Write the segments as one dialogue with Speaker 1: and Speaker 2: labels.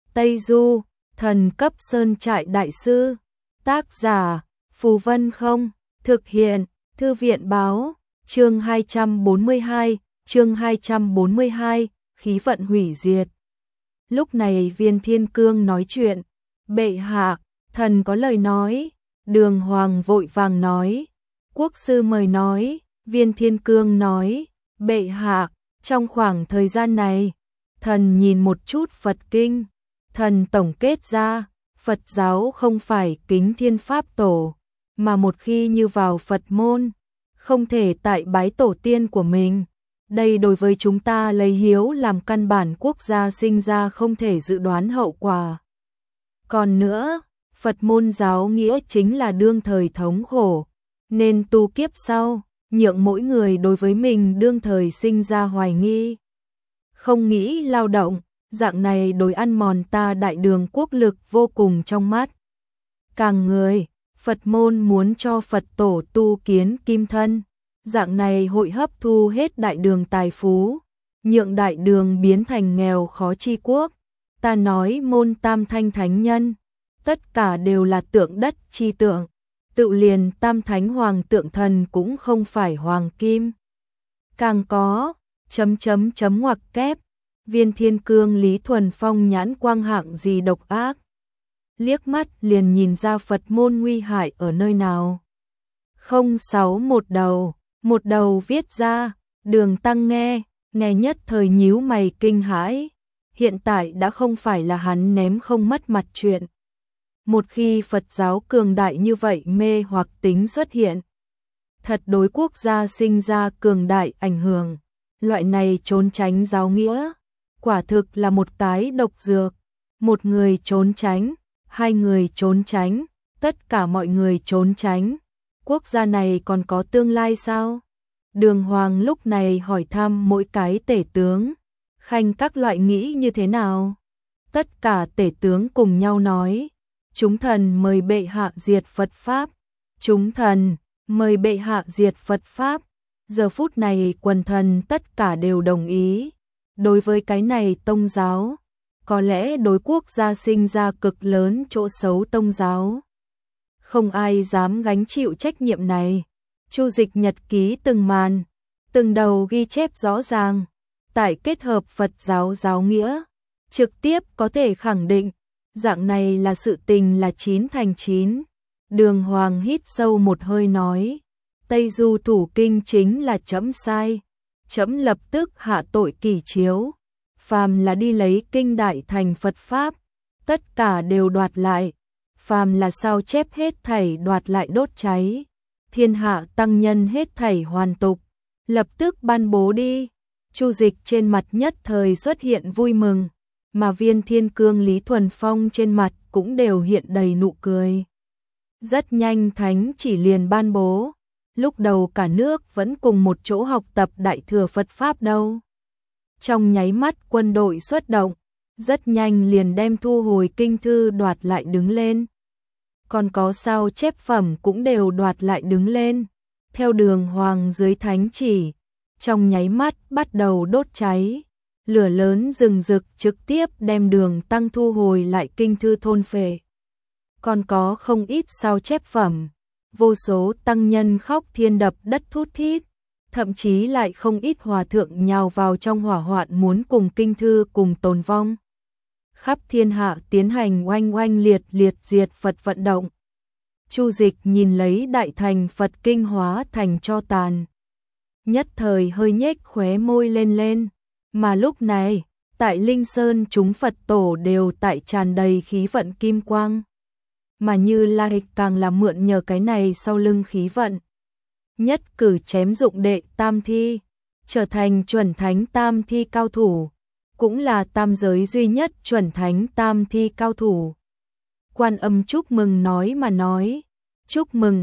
Speaker 1: Tây Du, thần cấp sơn trại đại sư. Tác giả, Phù Vân Không. Thực hiện, Thư viện báo. Chương 242, khí vận hủy diệt. Lúc này Viên Thiên Cương nói chuyện. Bệ hạ, thần có lời nói. Đường Hoàng vội vàng nói. Quốc sư mời nói. Viên Thiên Cương nói. Bệ hạ, trong khoảng thời gian này, thần nhìn một chút Phật kinh. Thần tổng kết ra, Phật giáo không phải kính Thiên Pháp Tổ, mà một khi như vào Phật môn, không thể tại bái tổ tiên của mình. Đây đối với chúng ta lấy hiếu làm căn bản quốc gia sinh ra không thể dự đoán hậu quả. Còn nữa, Phật môn giáo nghĩa chính là đương thời thống khổ, nên tu kiếp sau, nhượng mỗi người đối với mình đương thời sinh ra hoài nghi. Không nghĩ lao động, dạng này đối ăn mòn ta đại đường quốc lực vô cùng trong mắt. Càng người, Phật môn muốn cho Phật tổ tu kiến kim thân, dạng này hội hấp thu hết đại đường tài phú, nhượng đại đường biến thành nghèo khó chi quốc. Ta nói môn tam thanh thánh nhân, tất cả đều là tượng đất chi tượng, tự liền tam thánh hoàng tượng thần cũng không phải hoàng kim. Càng có, ngoặc kép, Viên Thiên Cương Lý Thuần Phong nhãn quang hạng gì độc ác. Liếc mắt liền nhìn ra Phật môn nguy hại ở nơi nào. 06 một đầu viết ra, Đường Tăng nghe nhất thời nhíu mày kinh hãi. Hiện tại đã không phải là hắn ném không mất mặt chuyện. Một khi Phật giáo cường đại như vậy mê hoặc tính xuất hiện, thật đối quốc gia sinh ra cường đại ảnh hưởng. Loại này trốn tránh giáo nghĩa, quả thực là một cái độc dược. Một người trốn tránh, hai người trốn tránh, tất cả mọi người trốn tránh. Quốc gia này còn có tương lai sao? Đường Hoàng lúc này hỏi thăm mỗi cái tể tướng, khanh các loại nghĩ như thế nào? Tất cả tể tướng cùng nhau nói, chúng thần mời bệ hạ diệt Phật Pháp. Chúng thần mời bệ hạ diệt Phật Pháp. Giờ phút này quần thần tất cả đều đồng ý. Đối với cái này tông giáo, có lẽ đối quốc gia sinh ra cực lớn chỗ xấu tông giáo. Không ai dám gánh chịu trách nhiệm này. Chu Dịch nhật ký từng màn, từng đầu ghi chép rõ ràng. Tại kết hợp Phật giáo giáo nghĩa, trực tiếp có thể khẳng định, dạng này là sự tình là 9 thành 9. Đường Hoàng hít sâu một hơi nói, Tây Du thủ kinh chính là trẫm sai. Trẫm lập tức hạ tội kỷ chiếu. Phàm là đi lấy kinh đại thành Phật Pháp, tất cả đều đoạt lại. Phàm là sao chép hết thảy đoạt lại đốt cháy. Thiên hạ tăng nhân hết thảy hoàn tục, lập tức ban bố đi. Chu Dịch trên mặt nhất thời xuất hiện vui mừng, mà Viên Thiên Cương Lý Thuần Phong trên mặt cũng đều hiện đầy nụ cười. Rất nhanh thánh chỉ liền ban bố. Lúc đầu cả nước vẫn cùng một chỗ học tập Đại Thừa Phật Pháp đâu. Trong nháy mắt quân đội xuất động, rất nhanh liền đem thu hồi kinh thư đoạt lại đứng lên. Còn có sao chép phẩm cũng đều đoạt lại đứng lên. Theo Đường Hoàng dưới thánh chỉ, trong nháy mắt bắt đầu đốt cháy. Lửa lớn rừng rực trực tiếp đem Đường Tăng thu hồi lại kinh thư thôn phệ. Còn có không ít sao chép phẩm. Vô số tăng nhân khóc thiên đập đất thút thít, thậm chí lại không ít hòa thượng nhào vào trong hỏa hoạn muốn cùng kinh thư cùng tồn vong. Khắp thiên hạ tiến hành oanh oanh liệt liệt diệt Phật vận động. Chu Dịch nhìn lấy đại thành Phật kinh hóa thành tro tàn. Nhất thời hơi nhếch khóe môi lên, mà lúc này, tại Linh Sơn chúng Phật tổ đều tại tràn đầy khí vận kim quang. Mà Như Lai càng là mượn nhờ cái này sau lưng khí vận. Nhất cử chém dụng đệ tam thi, trở thành chuẩn thánh tam thi cao thủ, cũng là tam giới duy nhất chuẩn thánh tam thi cao thủ. Quan Âm chúc mừng nói mà nói, chúc mừng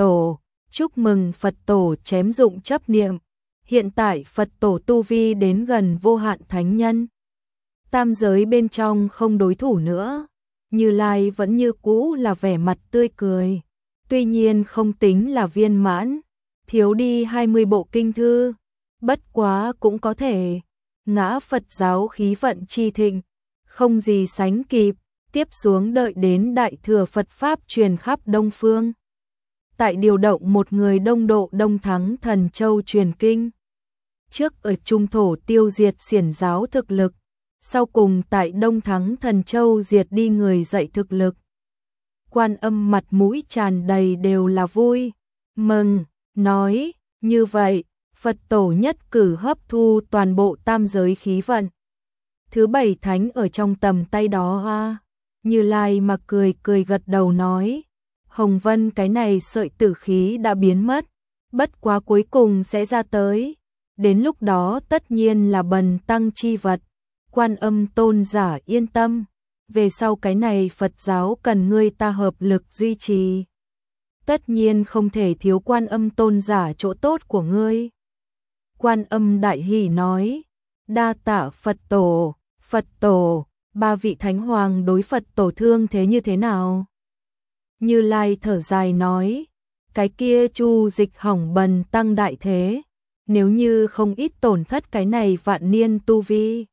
Speaker 1: Phật tổ chém dụng chấp niệm, hiện tại Phật tổ tu vi đến gần vô hạn thánh nhân. Tam giới bên trong không đối thủ nữa. Như Lai vẫn như cũ là vẻ mặt tươi cười, tuy nhiên không tính là viên mãn, thiếu đi 20 bộ kinh thư, bất quá cũng có thể. Ngã Phật giáo khí vận chi thịnh, không gì sánh kịp, tiếp xuống đợi đến Đại Thừa Phật Pháp truyền khắp Đông Phương. Tại điều động một người đông độ Đông Thắng Thần Châu truyền kinh. Trước ở Trung Thổ tiêu diệt xiển giáo thực lực, sau cùng tại Đông Thắng Thần Châu diệt đi người dạy thực lực. Quan Âm mặt mũi tràn đầy đều là vui, mừng, nói, như vậy, Phật tổ nhất cử hấp thu toàn bộ tam giới khí vận. Thứ 7 thánh ở trong tầm tay đó a. Như Lai mà cười gật đầu nói, Hồng Vân cái này sợi tử khí đã biến mất, bất quá cuối cùng sẽ ra tới. Đến lúc đó tất nhiên là bần tăng chi vật. Quan Âm tôn giả yên tâm, về sau cái này Phật giáo cần ngươi ta hợp lực duy trì. Tất nhiên không thể thiếu Quan Âm tôn giả chỗ tốt của ngươi. Quan Âm đại hỉ nói, đa tạ Phật tổ, 3 vị thánh hoàng đối Phật tổ thương thế như thế nào? Như Lai thở dài nói, cái kia Chu Dịch hỏng bần tăng đại thế, nếu như không ít tổn thất cái này vạn niên tu vi,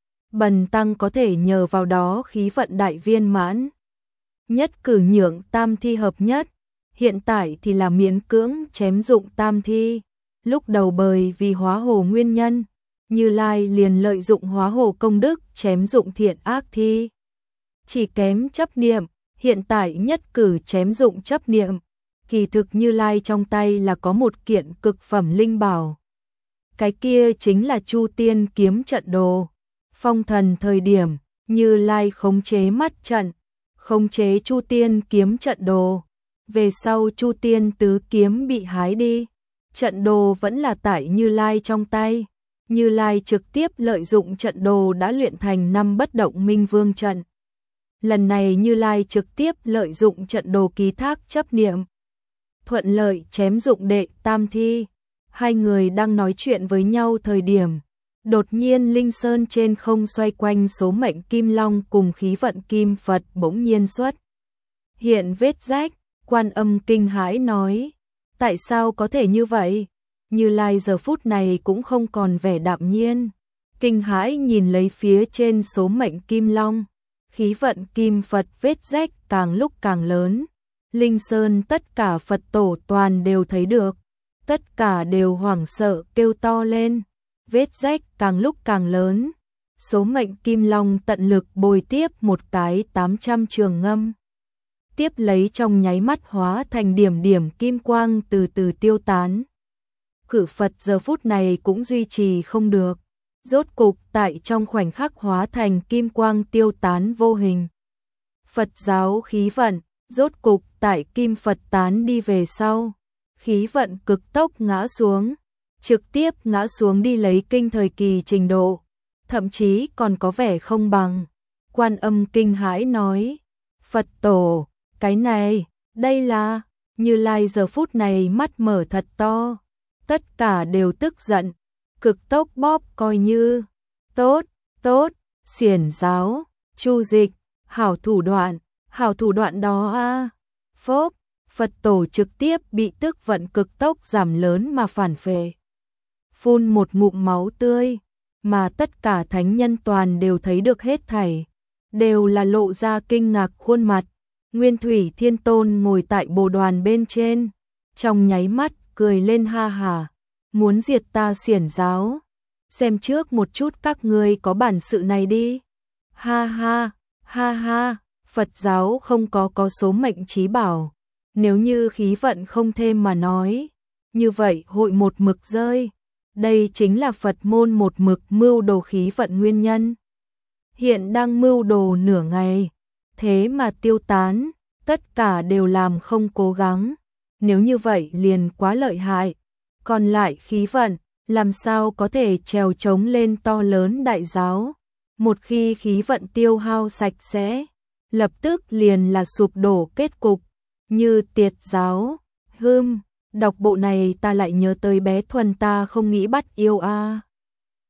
Speaker 1: bần tăng có thể nhờ vào đó khí vận đại viên mãn. Nhất cử nhượng tam thi hợp nhất, hiện tại thì là miễn cưỡng chém dụng tam thi. Lúc đầu bởi vì hóa hồ nguyên nhân, Như Lai liền lợi dụng hóa hồ công đức chém dụng thiện ác thi. Chỉ kém chấp niệm, hiện tại nhất cử chém dụng chấp niệm. Kỳ thực Như Lai trong tay là có một kiện cực phẩm linh bảo. Cái kia chính là Chu Tiên kiếm trận đồ. Phong thần thời điểm, Như Lai khống chế mắt trận, khống chế Chu Tiên kiếm trận đồ. Về sau Chu Tiên tứ kiếm bị hái đi, trận đồ vẫn là tại Như Lai trong tay. Như Lai trực tiếp lợi dụng trận đồ đã luyện thành 5 bất động minh vương trận. Lần này Như Lai trực tiếp lợi dụng trận đồ ký thác chấp niệm, thuận lợi chém dụng đệ tam thi. Hai người đang nói chuyện với nhau thời điểm, đột nhiên Linh Sơn trên không xoay quanh số mệnh Kim Long cùng khí vận Kim Phật bỗng nhiên xuất hiện vết rách. Quan Âm kinh hãi nói, tại sao có thể như vậy? Như Lai giờ phút này cũng không còn vẻ đạm nhiên, kinh hãi nhìn lấy phía trên số mệnh Kim Long, khí vận Kim Phật vết rách càng lúc càng lớn. Linh Sơn tất cả Phật tổ toàn đều thấy được, tất cả đều hoảng sợ kêu to lên, vết rách càng lúc càng lớn. Số mệnh Kim Long tận lực bồi tiếp một cái 800 trường ngâm, tiếp lấy trong nháy mắt hóa thành điểm điểm kim quang từ từ tiêu tán. Cử Phật giờ phút này cũng duy trì không được, rốt cục tại trong khoảnh khắc hóa thành kim quang tiêu tán vô hình. Phật giáo khí vận, rốt cục tại kim Phật tán đi về sau, khí vận cực tốc ngã xuống, trực tiếp ngã xuống đi lấy kinh thời kỳ trình độ, thậm chí còn có vẻ không bằng. Quan Âm kinh hãi nói, Phật tổ, cái này, đây là... Như Lai giờ phút này mắt mở thật to, tất cả đều tức giận, cực tốc bóp coi như, tốt, xiển giáo, Chu Dịch, hảo thủ đoạn đó a. Phốc, Phật tổ trực tiếp bị tức vận cực tốc giảm lớn mà phản phệ, phun một ngụm máu tươi, mà tất cả thánh nhân toàn đều thấy được hết thảy, đều là lộ ra kinh ngạc khuôn mặt. Nguyên Thủy Thiên Tôn ngồi tại bồ đoàn bên trên, trong nháy mắt cười lên ha hả, muốn diệt ta xiển giáo, xem trước một chút các ngươi có bản sự này đi. Ha ha, Phật giáo không có số mệnh chí bảo, nếu như khí vận không thêm mà nói, như vậy hội một mực rơi, đây chính là Phật môn một mực mưu đồ khí vận nguyên nhân. Hiện đang mưu đồ nửa ngày, thế mà tiêu tán, tất cả đều làm không cố gắng, nếu như vậy liền quá lợi hại, còn lại khí vận, làm sao có thể trèo trống lên to lớn đại giáo, một khi khí vận tiêu hao sạch sẽ, lập tức liền là sụp đổ kết cục, như Tiệt giáo. Đọc bộ này ta lại nhớ tới bé Thuần ta không nghĩ bắt yêu a.